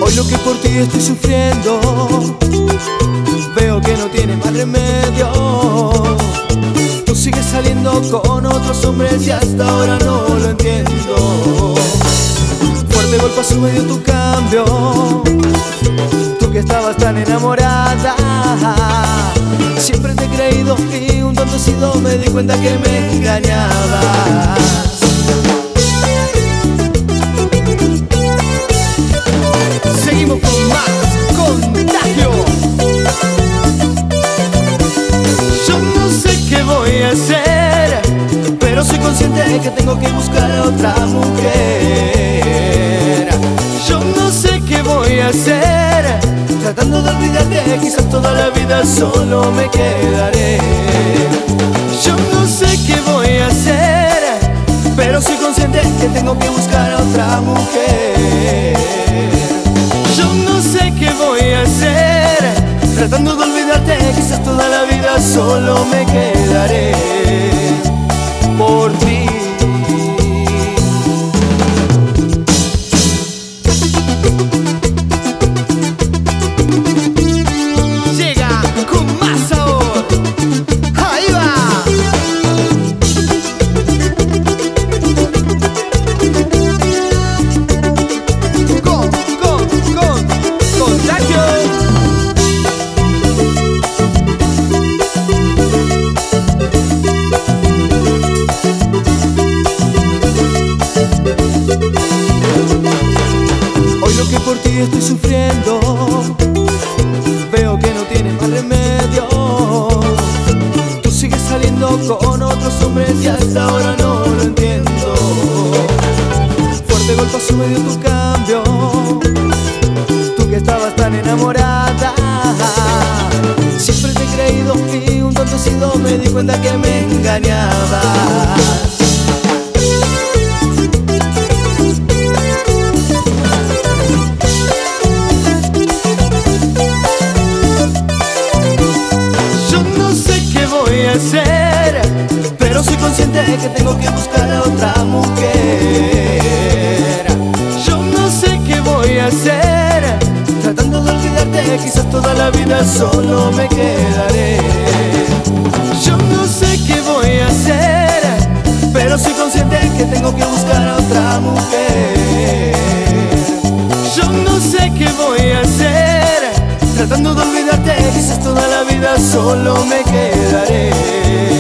Hoy lo que por ti estoy sufriendo, veo que no tiene más remedio. Tú sigues saliendo con otros hombres y hasta ahora no lo entiendo. Fuerte golpazo me dio tu cambio, tú que estabas tan enamorada. Siempre te he creído y un tonto he sido, me di cuenta que me engañabas. Seguimos con más Contagio. Yo no sé qué voy a hacer, pero soy consciente de que tengo que buscar a otra mujer. Yo no sé qué voy a hacer, tratando de olvidarte, quizás toda la vida solo me quedaré. Yo no sé qué voy a hacer, pero soy consciente que tengo que buscar a otra mujer. Yo no sé qué voy a hacer, tratando de olvidarte, quizás toda la vida solo me quedaré por ti. Llega con más sabor. Ahí va. Contagio. Hoy lo que por ti estoy sufriendo, veo que no tiene más remedio. Tú sigues saliendo con otros hombres y hasta ahora no lo entiendo. Fuerte golpazo me dio tu cambio, tú que estabas tan enamorada. Siempre te he creído y un tonto he sido, me di cuenta que me engañabas. Hacer, pero soy consciente de que tengo que buscar a otra mujer. Yo no sé qué voy a hacer, tratando de olvidarte, quizás toda la vida solo me quedaré. Yo no sé qué voy a hacer, pero soy consciente de que tengo que buscar a otra mujer. Yo no sé qué voy a hacer, tratando de olvidarte, quizás toda la vida solo me quedaré.